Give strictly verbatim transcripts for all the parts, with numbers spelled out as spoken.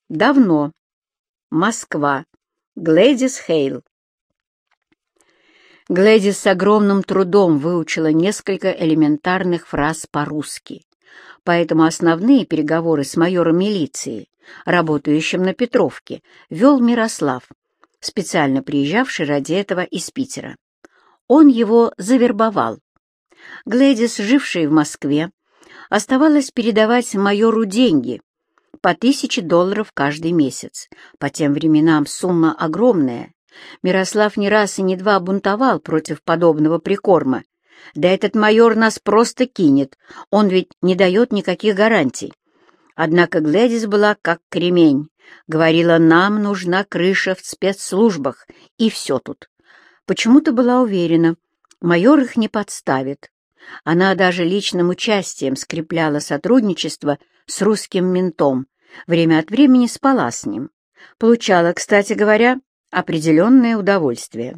Давно. Москва. Глэдис Хейл. Глэдис с огромным трудом выучила несколько элементарных фраз по-русски, поэтому основные переговоры с майором милиции, работающим на Петровке, вел Мирослав, специально приезжавший ради этого из Питера. Он его завербовал. Глэдис, жившая в Москве, оставалось передавать майору деньги по тысяче долларов каждый месяц. По тем временам сумма огромная. Мирослав не раз и не два бунтовал против подобного прикорма. Да этот майор нас просто кинет, он ведь не дает никаких гарантий. Однако Глэдис была как кремень. Говорила, нам нужна крыша в спецслужбах, и все тут. Почему-то была уверена, майор их не подставит. Она даже личным участием скрепляла сотрудничество с русским ментом, время от времени спала с ним. Получала, кстати говоря, определенное удовольствие.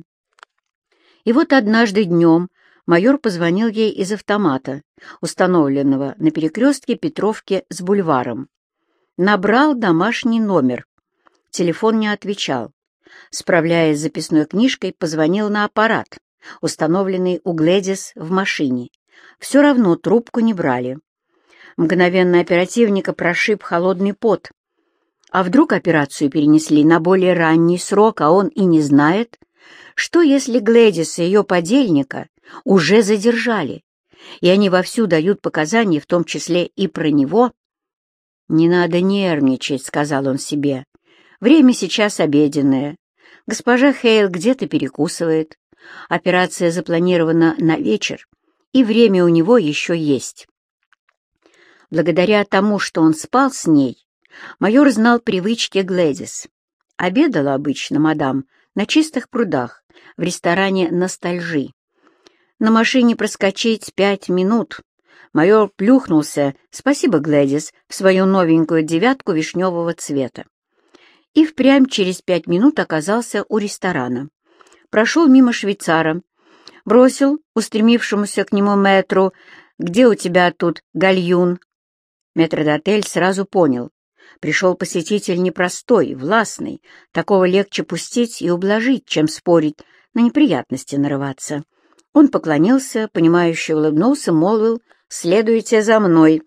И вот однажды днем майор позвонил ей из автомата, установленного на перекрестке Петровки с бульваром. Набрал домашний номер. Телефон не отвечал. Справляясь с записной книжкой, позвонил на аппарат, установленный у Глэдис в машине. Все равно трубку не брали. Мгновенно оперативника прошиб холодный пот. А вдруг операцию перенесли на более ранний срок, а он и не знает? Что, если Глэдис и ее подельника уже задержали, и они вовсю дают показания, в том числе и про него? «Не надо нервничать», — сказал он себе. «Время сейчас обеденное. Госпожа Хейл где-то перекусывает. Операция запланирована на вечер, и время у него еще есть». Благодаря тому, что он спал с ней, майор знал привычки Глэдис. Обедала обычно мадам на Чистых прудах, в ресторане «Ностальжи». На машине проскочить пять минут. Майор плюхнулся, спасибо, Глэдис, в свою новенькую девятку вишневого цвета. И впрямь через пять минут оказался у ресторана. Прошел мимо швейцара, бросил устремившемуся к нему мэтру: «Где у тебя тут гальюн?» Метрдотель сразу понял. Пришел посетитель непростой, властный, такого легче пустить и ублажить, чем спорить, на неприятности нарываться. Он поклонился, понимающе улыбнулся, молвил: «Следуйте за мной».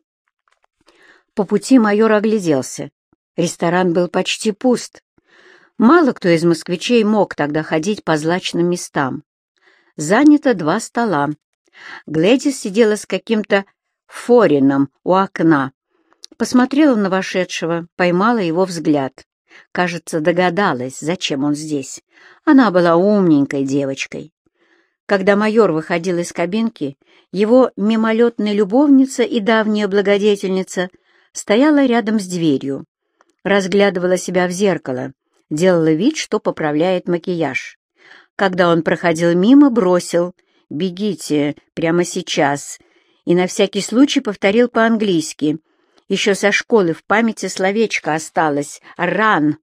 По пути майор огляделся. Ресторан был почти пуст. Мало кто из москвичей мог тогда ходить по злачным местам. Занято два стола. Глэдис сидела с каким-то форином у окна. Посмотрела на вошедшего, поймала его взгляд. Кажется, догадалась, зачем он здесь. Она была умненькой девочкой. Когда майор выходил из кабинки, его мимолетная любовница и давняя благодетельница стояла рядом с дверью, разглядывала себя в зеркало, делала вид, что поправляет макияж. Когда он проходил мимо, бросил: «Бегите прямо сейчас», и на всякий случай повторил по-английски. Еще со школы в памяти словечко осталось «ран».